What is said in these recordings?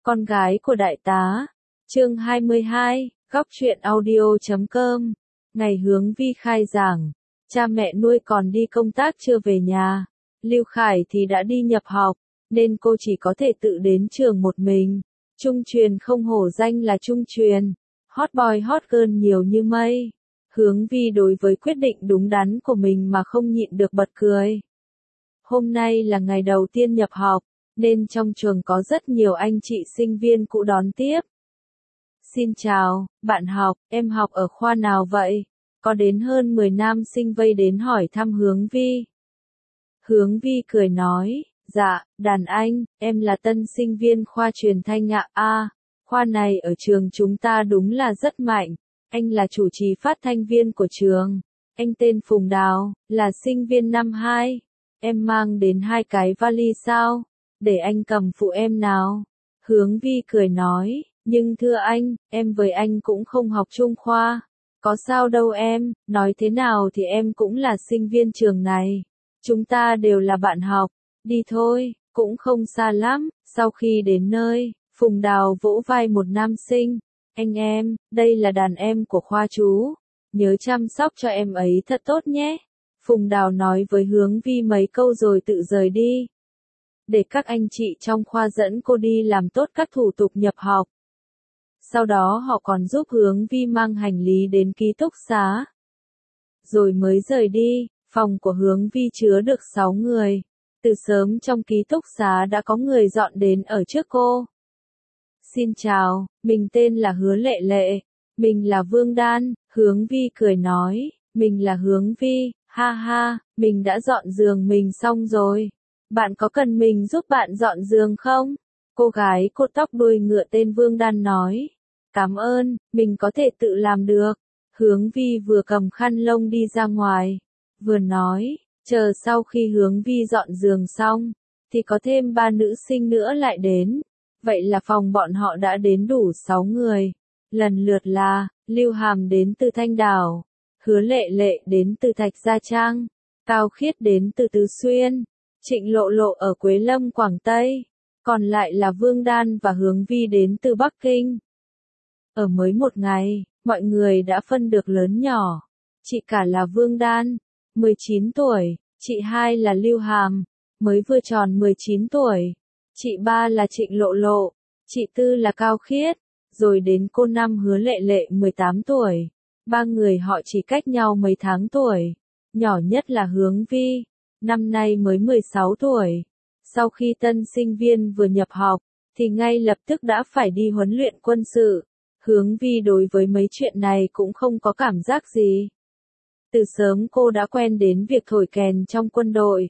Con gái của đại tá. Chương 22, góc truyện audio.com. Ngày Hướng Vi khai giảng, cha mẹ nuôi còn đi công tác chưa về nhà. Lưu Khải thì đã đi nhập học, nên cô chỉ có thể tự đến trường một mình. Trung truyền không hổ danh là trung truyền, hot boy hot girl nhiều như mây. Hướng Vi đối với quyết định đúng đắn của mình mà không nhịn được bật cười. Hôm nay là ngày đầu tiên nhập học, nên trong trường có rất nhiều anh chị sinh viên cũ đón tiếp. Xin chào, bạn học, em học ở khoa nào vậy? Có đến hơn 10 nam sinh vây đến hỏi thăm Hướng Vi. Hướng Vi cười nói, dạ, đàn anh, em là tân sinh viên khoa truyền thanh ạ. Khoa này ở trường chúng ta đúng là rất mạnh. Anh là chủ trì phát thanh viên của trường. Anh tên Phùng Đào, là sinh viên năm 2. Em mang đến 2 cái vali sao? Để anh cầm phụ em nào. Hướng Vi cười nói, nhưng thưa anh, em với anh cũng không học chung khoa. Có sao đâu em, nói thế nào thì em cũng là sinh viên trường này. Chúng ta đều là bạn học, đi thôi, cũng không xa lắm. Sau khi đến nơi, Phùng Đào vỗ vai một nam sinh. Anh em, đây là đàn em của khoa chú. Nhớ chăm sóc cho em ấy thật tốt nhé. Phùng Đào nói với Hướng Vi mấy câu rồi tự rời đi. Để các anh chị trong khoa dẫn cô đi làm tốt các thủ tục nhập học. Sau đó họ còn giúp Hướng Vi mang hành lý đến ký túc xá. Rồi mới rời đi, phòng của Hướng Vi chứa được 6 người. Từ sớm trong ký túc xá đã có người dọn đến ở trước cô. Xin chào, mình tên là Hứa Lệ Lệ. Mình là Vương Đan. Hướng Vi cười nói, mình là Hướng Vi, ha ha, mình đã dọn giường mình xong rồi. Bạn có cần mình giúp bạn dọn giường không? Cô gái cột tóc đuôi ngựa tên Vương Đan nói. Cảm ơn, mình có thể tự làm được. Hướng Vi vừa cầm khăn lông đi ra ngoài, vừa nói, chờ sau khi Hướng Vi dọn giường xong, thì có thêm 3 nữ sinh nữa lại đến. Vậy là phòng bọn họ đã đến đủ 6 người. Lần lượt là, Lưu Hàm đến từ Thanh Đảo, Hứa Lệ Lệ đến từ Thạch Gia Trang, Cao Khiết đến từ Tứ Xuyên, Trịnh Lộ Lộ ở Quế Lâm Quảng Tây, còn lại là Vương Đan và Hướng Vi đến từ Bắc Kinh. Ở mới một ngày, mọi người đã phân được lớn nhỏ. Chị cả là Vương Đan, 19 tuổi, chị hai là Lưu Hàm, mới vừa tròn 19 tuổi, chị ba là Trịnh Lộ Lộ, chị tư là Cao Khiết, rồi đến cô năm Hứa Lệ Lệ 18 tuổi. 3 người họ chỉ cách nhau mấy tháng tuổi. Nhỏ nhất là Hướng Vi, năm nay mới 16 tuổi. Sau khi tân sinh viên vừa nhập học, thì ngay lập tức đã phải đi huấn luyện quân sự. Hướng Vi đối với mấy chuyện này cũng không có cảm giác gì. Từ sớm cô đã quen đến việc thổi kèn trong quân đội,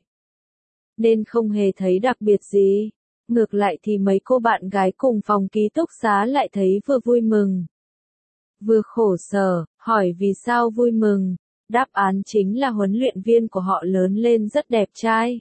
nên không hề thấy đặc biệt gì. Ngược lại thì mấy cô bạn gái cùng phòng ký túc xá lại thấy vừa vui mừng, vừa khổ sở. Hỏi vì sao vui mừng, đáp án chính là huấn luyện viên của họ lớn lên rất đẹp trai.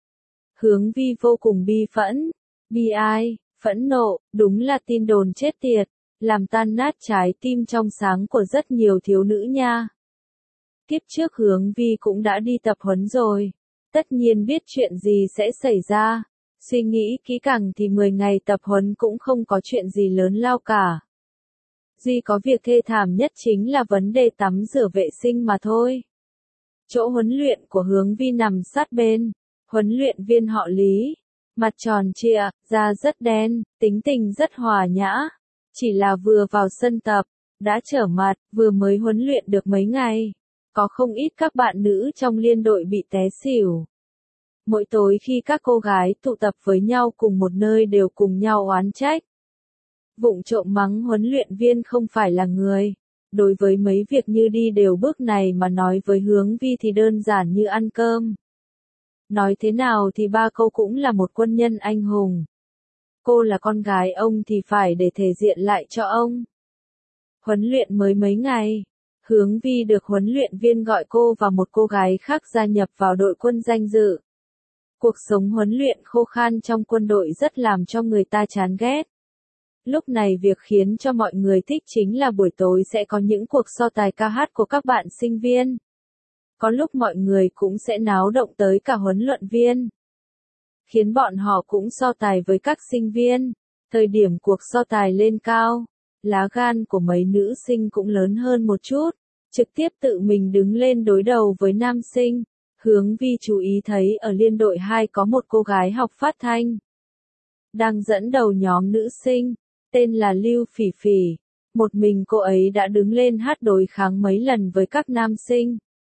Hướng Vi vô cùng bi phẫn, bi ai, phẫn nộ, đúng là tin đồn chết tiệt, làm tan nát trái tim trong sáng của rất nhiều thiếu nữ nha. Kiếp trước Hướng Vi cũng đã đi tập huấn rồi, tất nhiên biết chuyện gì sẽ xảy ra. Suy nghĩ kỹ càng thì 10 ngày tập huấn cũng không có chuyện gì lớn lao cả. Duy có việc thê thảm nhất chính là vấn đề tắm rửa vệ sinh mà thôi. Chỗ huấn luyện của Hướng Vi nằm sát bên. Huấn luyện viên họ Lý, mặt tròn trịa, da rất đen, tính tình rất hòa nhã. Chỉ là vừa vào sân tập, đã trở mặt, vừa mới huấn luyện được mấy ngày. Có không ít các bạn nữ trong liên đội bị té xỉu. Mỗi tối khi các cô gái tụ tập với nhau cùng một nơi đều cùng nhau oán trách. Vụng trộm mắng huấn luyện viên không phải là người. Đối với mấy việc như đi đều bước này mà nói với Hướng Vi thì đơn giản như ăn cơm. Nói thế nào thì 3 câu cũng là một quân nhân anh hùng. Cô là con gái ông thì phải để thể diện lại cho ông. Huấn luyện mới mấy ngày, Hướng Vi được huấn luyện viên gọi cô và một cô gái khác gia nhập vào đội quân danh dự. Cuộc sống huấn luyện khô khan trong quân đội rất làm cho người ta chán ghét. Lúc này việc khiến cho mọi người thích chính là buổi tối sẽ có những cuộc so tài ca hát của các bạn sinh viên. Có lúc mọi người cũng sẽ náo động tới cả huấn luyện viên, khiến bọn họ cũng so tài với các sinh viên. Thời điểm cuộc so tài lên cao, lá gan của mấy nữ sinh cũng lớn hơn một chút, trực tiếp tự mình đứng lên đối đầu với nam sinh. Hướng Vi chú ý thấy ở liên đội 2 có một cô gái học phát thanh, đang dẫn đầu nhóm nữ sinh, tên là Lưu Phỉ Phỉ. Một mình cô ấy đã đứng lên hát đối kháng mấy lần với các nam sinh.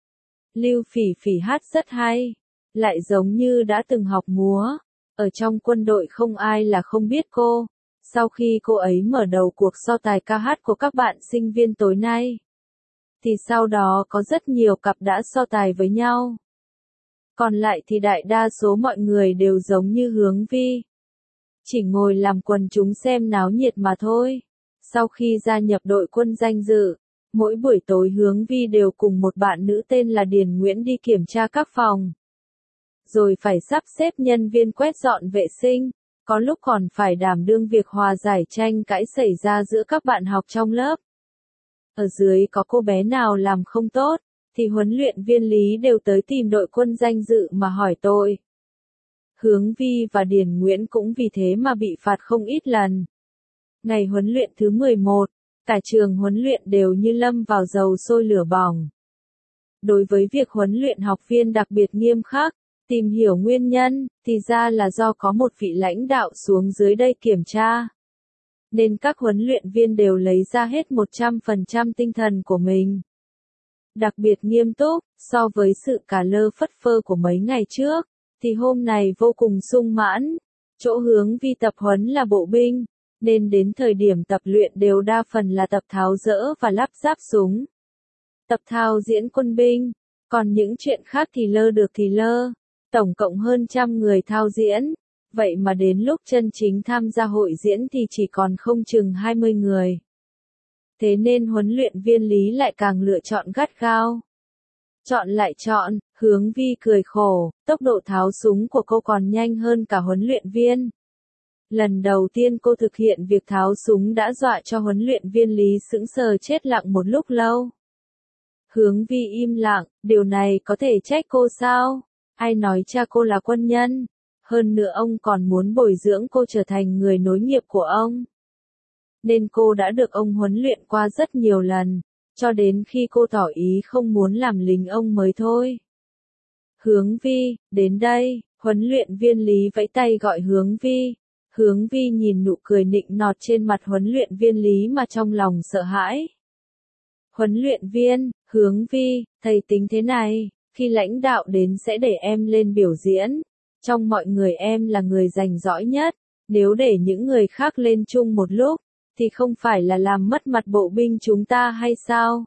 Lưu Phỉ Phỉ hát rất hay, lại giống như đã từng học múa. Ở trong quân đội không ai là không biết cô. Sau khi cô ấy mở đầu cuộc so tài ca hát của các bạn sinh viên tối nay, thì sau đó có rất nhiều cặp đã so tài với nhau. Còn lại thì đại đa số mọi người đều giống như Hướng Vi, chỉ ngồi làm quần chúng xem náo nhiệt mà thôi. Sau khi gia nhập đội quân danh dự, mỗi buổi tối Hướng Vi đều cùng một bạn nữ tên là Điền Nguyễn đi kiểm tra các phòng, rồi phải sắp xếp nhân viên quét dọn vệ sinh, có lúc còn phải đảm đương việc hòa giải tranh cãi xảy ra giữa các bạn học trong lớp. Ở dưới có cô bé nào làm không tốt, thì huấn luyện viên Lý đều tới tìm đội quân danh dự mà hỏi tội. Hướng Vi và Điền Nguyễn cũng vì thế mà bị phạt không ít lần. Ngày huấn luyện thứ 11, cả trường huấn luyện đều như lâm vào dầu sôi lửa bỏng. Đối với việc huấn luyện học viên đặc biệt nghiêm khắc, tìm hiểu nguyên nhân, thì ra là do có một vị lãnh đạo xuống dưới đây kiểm tra. Nên các huấn luyện viên đều lấy ra hết 100% tinh thần của mình. Đặc biệt nghiêm túc, so với sự cả lơ phất phơ của mấy ngày trước, thì hôm này vô cùng sung mãn. Chỗ Hướng Vi tập huấn là bộ binh, nên đến thời điểm tập luyện đều đa phần là tập tháo dỡ và lắp ráp súng. Tập thao diễn quân binh, còn những chuyện khác thì lơ được thì lơ. Tổng cộng hơn 100 người thao diễn, vậy mà đến lúc chân chính tham gia hội diễn thì chỉ còn không chừng 20 người. Thế nên huấn luyện viên Lý lại càng lựa chọn gắt gao. Chọn lại chọn, Hướng Vi cười khổ, tốc độ tháo súng của cô còn nhanh hơn cả huấn luyện viên. Lần đầu tiên cô thực hiện việc tháo súng đã dọa cho huấn luyện viên Lý sững sờ chết lặng một lúc lâu. Hướng Vi im lặng, điều này có thể trách cô sao? Ai nói cha cô là quân nhân? Hơn nữa ông còn muốn bồi dưỡng cô trở thành người nối nghiệp của ông. Nên cô đã được ông huấn luyện qua rất nhiều lần, cho đến khi cô tỏ ý không muốn làm lính ông mới thôi. Hướng Vi, đến đây, huấn luyện viên Lý vẫy tay gọi Hướng Vi. Hướng Vi nhìn nụ cười nịnh nọt trên mặt huấn luyện viên Lý mà trong lòng sợ hãi. Huấn luyện viên, Hướng Vi, thầy tính thế này, khi lãnh đạo đến sẽ để em lên biểu diễn. Trong mọi người em là người rành rõi nhất, nếu để những người khác lên chung một lúc, thì không phải là làm mất mặt bộ binh chúng ta hay sao?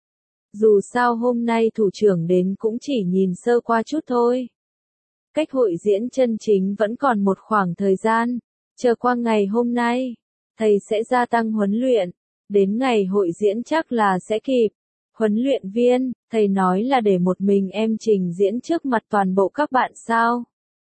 Dù sao hôm nay thủ trưởng đến cũng chỉ nhìn sơ qua chút thôi. Cách hội diễn chân chính vẫn còn một khoảng thời gian, chờ qua ngày hôm nay, thầy sẽ gia tăng huấn luyện, đến ngày hội diễn chắc là sẽ kịp. Huấn luyện viên, thầy nói là để một mình em trình diễn trước mặt toàn bộ các bạn sao?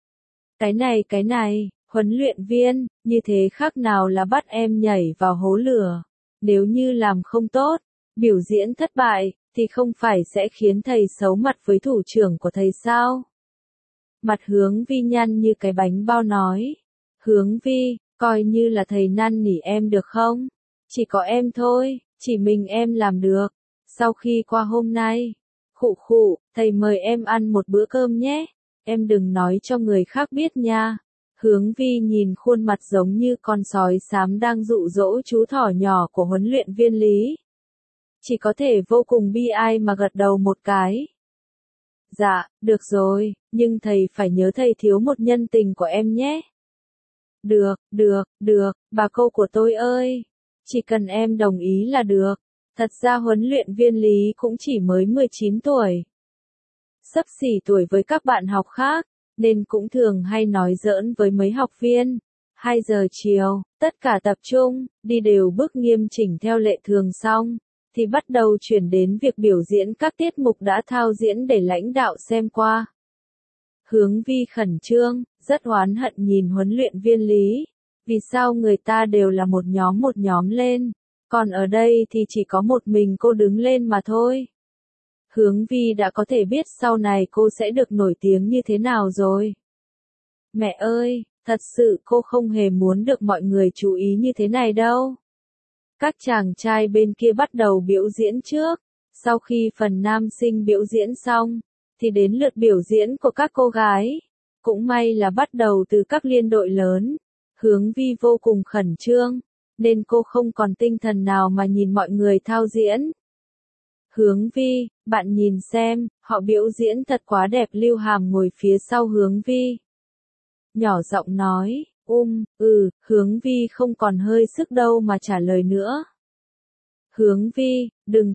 Cái này, huấn luyện viên, như thế khác nào là bắt em nhảy vào hố lửa. Nếu như làm không tốt, biểu diễn thất bại, thì không phải sẽ khiến thầy xấu mặt với thủ trưởng của thầy sao? Mặt Hướng Vi nhăn như cái bánh bao nói. Hướng Vi, coi như là thầy năn nỉ em được không? Chỉ có em thôi, chỉ mình em làm được. Sau khi qua hôm nay, khụ, thầy mời em ăn một bữa cơm nhé. Em đừng nói cho người khác biết nha. Hướng Vi nhìn khuôn mặt giống như con sói xám đang dụ dỗ chú thỏ nhỏ của huấn luyện viên Lý. Chỉ có thể vô cùng bi ai mà gật đầu một cái. Dạ, được rồi, nhưng thầy phải nhớ thầy thiếu một nhân tình của em nhé. Được, bà cô của tôi ơi. Chỉ cần em đồng ý là được. Thật ra huấn luyện viên Lý cũng chỉ mới 19 tuổi. Xấp xỉ tuổi với các bạn học khác, nên cũng thường hay nói giỡn với mấy học viên. 2 giờ chiều, tất cả tập trung, đi đều bước nghiêm chỉnh theo lệ thường xong, thì bắt đầu chuyển đến việc biểu diễn các tiết mục đã thao diễn để lãnh đạo xem qua. Hướng Vi khẩn trương, rất oán hận nhìn huấn luyện viên Lý. Vì sao người ta đều là một nhóm lên, còn ở đây thì chỉ có một mình cô đứng lên mà thôi. Hướng Vi đã có thể biết sau này cô sẽ được nổi tiếng như thế nào rồi. Mẹ ơi, Thật sự cô không hề muốn được mọi người chú ý như thế này đâu. Các chàng trai bên kia bắt đầu biểu diễn trước. Sau khi phần nam sinh biểu diễn xong, thì đến lượt biểu diễn của các cô gái. Cũng may là bắt đầu từ các liên đội lớn. Hướng Vi vô cùng khẩn trương, nên cô không còn tinh thần nào mà nhìn mọi người thao diễn. Hướng Vi, bạn nhìn xem, họ biểu diễn thật quá đẹp. Lưu Hàm ngồi phía sau Hướng Vi, nhỏ giọng nói, Hướng Vi không còn hơi sức đâu mà trả lời nữa. Hướng Vi, đừng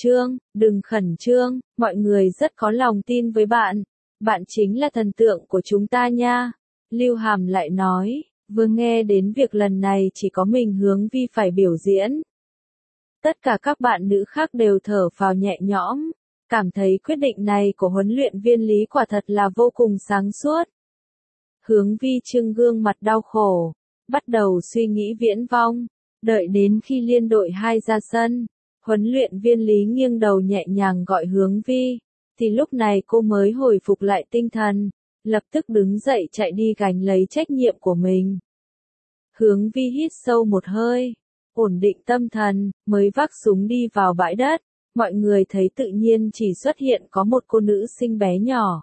khẩn trương, mọi người rất có lòng tin với bạn. Bạn chính là thần tượng của chúng ta nha. Lưu Hàm lại nói, vừa nghe đến việc lần này chỉ có mình Hướng Vi phải biểu diễn. Tất cả các bạn nữ khác đều thở phào nhẹ nhõm, cảm thấy quyết định này của huấn luyện viên Lý quả thật là vô cùng sáng suốt. Hướng Vi trưng gương mặt đau khổ, bắt đầu suy nghĩ viễn vông. Đợi đến khi liên đội 2 ra sân, huấn luyện viên Lý nghiêng đầu nhẹ nhàng gọi Hướng Vi, thì lúc này cô mới hồi phục lại tinh thần, lập tức đứng dậy chạy đi gánh lấy trách nhiệm của mình. Hướng Vi hít sâu một hơi, ổn định tâm thần, mới vác súng đi vào bãi đất. Mọi người thấy tự nhiên chỉ xuất hiện có một cô nữ sinh bé nhỏ,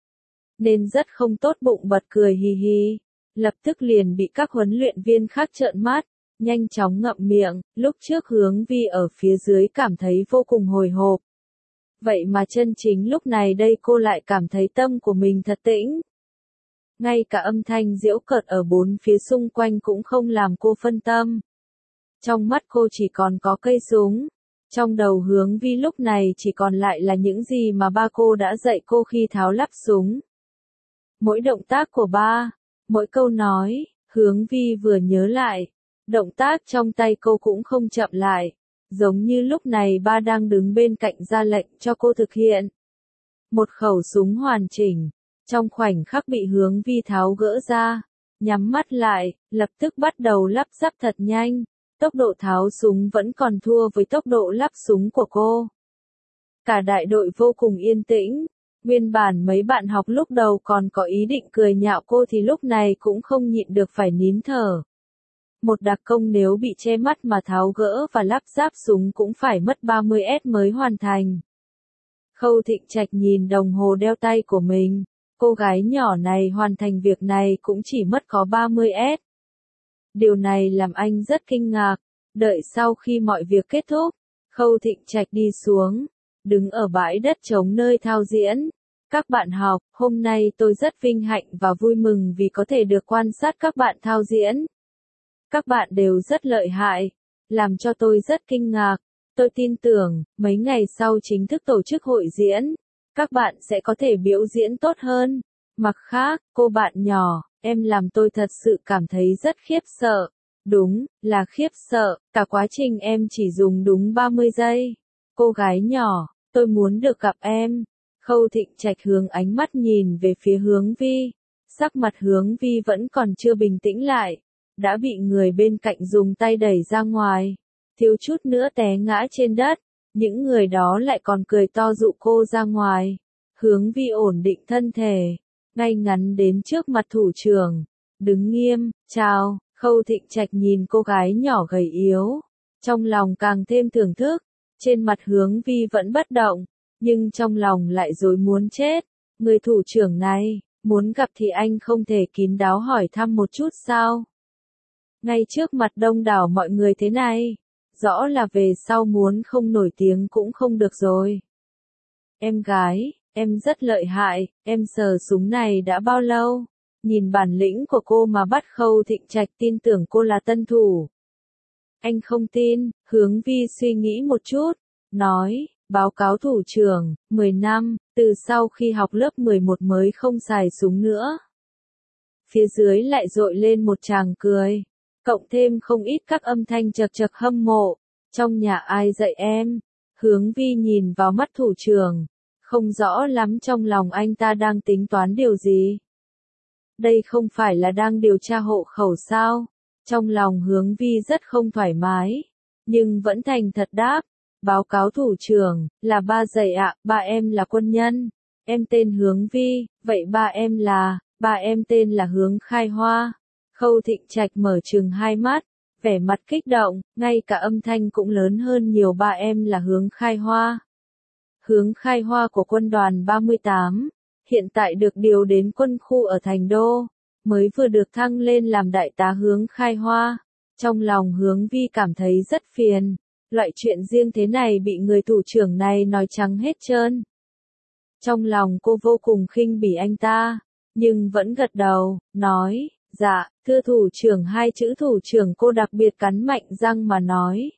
nên rất không tốt bụng bật cười hì hì, lập tức liền bị các huấn luyện viên khác trợn mắt, nhanh chóng ngậm miệng. Lúc trước Hướng Vi ở phía dưới cảm thấy vô cùng hồi hộp. Vậy mà chân chính lúc này đây cô lại cảm thấy tâm của mình thật tĩnh. Ngay cả âm thanh giễu cợt ở bốn phía xung quanh cũng không làm cô phân tâm. Trong mắt cô chỉ còn có cây súng. Trong đầu Hướng Vi lúc này chỉ còn lại là những gì mà ba cô đã dạy cô khi tháo lắp súng. Mỗi động tác của ba, mỗi câu nói, Hướng Vi vừa nhớ lại. Động tác trong tay cô cũng không chậm lại, giống như lúc này ba đang đứng bên cạnh ra lệnh cho cô thực hiện. Một khẩu súng hoàn chỉnh, trong khoảnh khắc bị Hướng Vi tháo gỡ ra, nhắm mắt lại, lập tức bắt đầu lắp ráp thật nhanh. Tốc độ tháo súng vẫn còn thua với tốc độ lắp súng của cô. Cả đại đội vô cùng yên tĩnh. Nguyên bản mấy bạn học lúc đầu còn có ý định cười nhạo cô thì lúc này cũng không nhịn được phải nín thở. Một đặc công nếu bị che mắt mà tháo gỡ và lắp ráp súng cũng phải mất 30s mới hoàn thành. Khâu Thịnh Trạch nhìn đồng hồ đeo tay của mình. Cô gái nhỏ này hoàn thành việc này cũng chỉ mất có 30s. Điều này làm anh rất kinh ngạc. Đợi sau khi mọi việc kết thúc, Khâu Thịnh Trạch đi xuống, đứng ở bãi đất trống nơi thao diễn. Các bạn học, hôm nay tôi rất vinh hạnh và vui mừng vì có thể được quan sát các bạn thao diễn. Các bạn đều rất lợi hại, làm cho tôi rất kinh ngạc. Tôi tin tưởng, mấy ngày sau chính thức tổ chức hội diễn, các bạn sẽ có thể biểu diễn tốt hơn. Mặt khác, cô bạn nhỏ, em làm tôi thật sự cảm thấy rất khiếp sợ. Đúng, là khiếp sợ, cả quá trình em chỉ dùng đúng 30 giây. Cô gái nhỏ, tôi muốn được gặp em. Khâu Thịnh Trạch hướng ánh mắt nhìn về phía Hướng Vi. Sắc mặt Hướng Vi vẫn còn chưa bình tĩnh lại, đã bị người bên cạnh dùng tay đẩy ra ngoài, thiếu chút nữa té ngã trên đất. Những người đó lại còn cười to dụ cô ra ngoài. Hướng Vi ổn định thân thể, ngay ngắn đến trước mặt thủ trưởng, đứng nghiêm, chào. Khâu Thịnh Trạch nhìn cô gái nhỏ gầy yếu, trong lòng càng thêm thưởng thức. Trên mặt Hướng Vi vẫn bất động, nhưng trong lòng lại rối muốn chết. Người thủ trưởng này, muốn gặp thì anh không thể kín đáo hỏi thăm một chút sao? Ngay trước mặt đông đảo mọi người thế này, rõ là về sau muốn không nổi tiếng cũng không được rồi. Em gái, em rất lợi hại, em sờ súng này đã bao lâu? Nhìn bản lĩnh của cô mà bắt Khâu Thịnh Trạch tin tưởng cô là tân thủ. Anh không tin. Hướng Vi suy nghĩ một chút, nói, báo cáo thủ trưởng, 10 năm, từ sau khi học lớp 11 mới không xài súng nữa. Phía dưới lại dội lên một tràng cười, cộng thêm không ít các âm thanh chật chật hâm mộ. Trong nhà ai dạy em? Hướng Vi nhìn vào mắt thủ trưởng, không rõ lắm trong lòng anh ta đang tính toán điều gì. Đây không phải là đang điều tra hộ khẩu sao? Trong lòng Hướng Vi rất không thoải mái, nhưng vẫn thành thật đáp. Báo cáo thủ trưởng, là ba dạy ạ. Ba em là quân nhân. Em tên Hướng Vi, vậy ba em là? Ba em tên là Hướng Khai Hoa. Khâu Thịnh Trạch mở trừng hai mắt, vẻ mặt kích động, ngay cả âm thanh cũng lớn hơn nhiều. Ba em là Hướng Khai Hoa. Hướng Khai Hoa của quân đoàn 38, hiện tại được điều đến quân khu ở Thành Đô, mới vừa được thăng lên làm đại tá Hướng Khai Hoa. Trong lòng Hướng Vi cảm thấy rất phiền, loại chuyện riêng thế này bị người thủ trưởng này nói trắng hết trơn. Trong lòng cô vô cùng khinh bỉ anh ta, nhưng vẫn gật đầu, nói, dạ, thưa thủ trưởng. Hai chữ thủ trưởng cô đặc biệt cắn mạnh răng mà nói.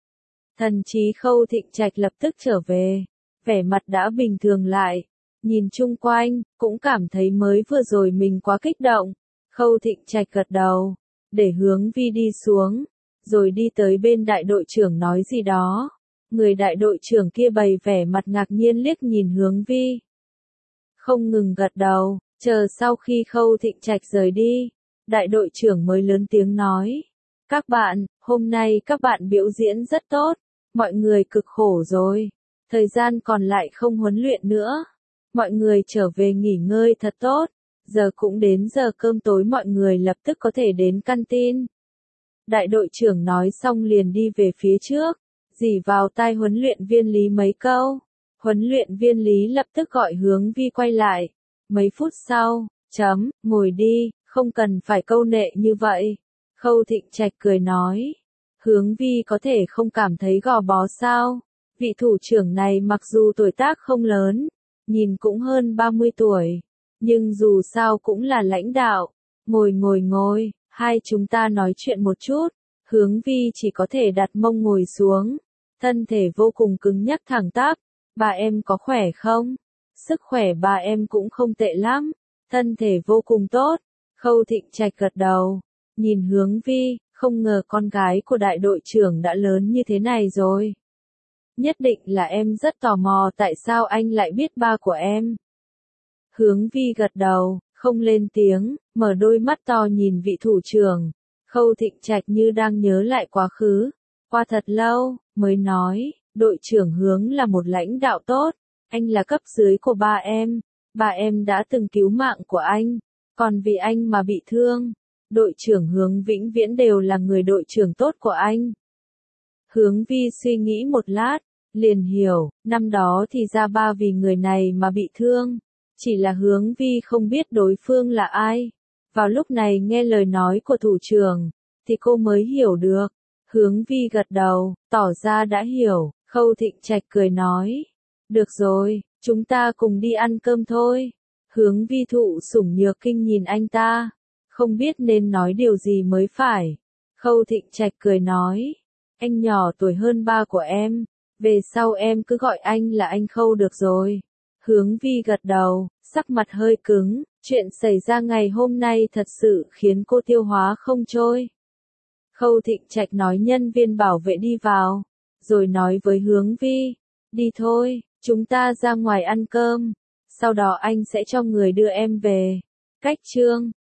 Thần trí Khâu Thịnh Trạch lập tức trở về, vẻ mặt đã bình thường lại, nhìn chung quanh, cũng cảm thấy mới vừa rồi mình quá kích động. Khâu Thịnh Trạch gật đầu, để Hướng Vi đi xuống, rồi đi tới bên đại đội trưởng nói gì đó. Người đại đội trưởng kia bày vẻ mặt ngạc nhiên liếc nhìn Hướng Vi, không ngừng gật đầu, chờ sau khi Khâu Thịnh Trạch rời đi, đại đội trưởng mới lớn tiếng nói. Các bạn, hôm nay các bạn biểu diễn rất tốt, mọi người cực khổ rồi, thời gian còn lại không huấn luyện nữa, mọi người trở về nghỉ ngơi thật tốt, giờ cũng đến giờ cơm tối, mọi người lập tức có thể đến canteen. Đại đội trưởng nói xong liền đi về phía trước, rỉ vào tai huấn luyện viên Lý mấy câu. Huấn luyện viên Lý lập tức gọi Hướng Vi quay lại. Mấy phút sau, ngồi đi, không cần phải câu nệ như vậy. Khâu Thịnh Trạch cười nói. Hướng Vi có thể không cảm thấy gò bó sao? Vị thủ trưởng này mặc dù tuổi tác không lớn, nhìn cũng hơn 30 tuổi, nhưng dù sao cũng là lãnh đạo. Ngồi, hai chúng ta nói chuyện một chút. Hướng Vi chỉ có thể đặt mông ngồi xuống, thân thể vô cùng cứng nhắc thẳng tắp. Ba em có khỏe không? Sức khỏe ba em cũng không tệ lắm, thân thể vô cùng tốt. Khâu Thịnh Trạch gật đầu, nhìn Hướng Vi, không ngờ con gái của đại đội trưởng đã lớn như thế này rồi. Nhất định là em rất tò mò tại sao anh lại biết ba của em. Hướng Vi gật đầu, không lên tiếng, mở đôi mắt to nhìn vị thủ trưởng. Khâu Thịnh Trạch như đang nhớ lại quá khứ, qua thật lâu, mới nói, đội trưởng Hướng là một lãnh đạo tốt, anh là cấp dưới của ba em đã từng cứu mạng của anh, còn vì anh mà bị thương, đội trưởng Hướng vĩnh viễn đều là người đội trưởng tốt của anh. Hướng Vi suy nghĩ một lát, liền hiểu, năm đó thì ra ba vì người này mà bị thương, chỉ là Hướng Vi không biết đối phương là ai. Vào lúc này nghe lời nói của thủ trưởng, thì cô mới hiểu được. Hướng Vi gật đầu, tỏ ra đã hiểu. Khâu Thịnh Trạch cười nói. Được rồi, chúng ta cùng đi ăn cơm thôi. Hướng Vi thụ sủng nhược kinh nhìn anh ta, không biết nên nói điều gì mới phải. Khâu Thịnh Trạch cười nói. Anh nhỏ tuổi hơn ba của em, về sau em cứ gọi anh là anh Khâu được rồi. Hướng Vi gật đầu, sắc mặt hơi cứng, chuyện xảy ra ngày hôm nay thật sự khiến cô tiêu hóa không trôi. Khâu Thịnh Trạch nói nhân viên bảo vệ đi vào, rồi nói với Hướng Vi, đi thôi, chúng ta ra ngoài ăn cơm, sau đó anh sẽ cho người đưa em về. Cách chương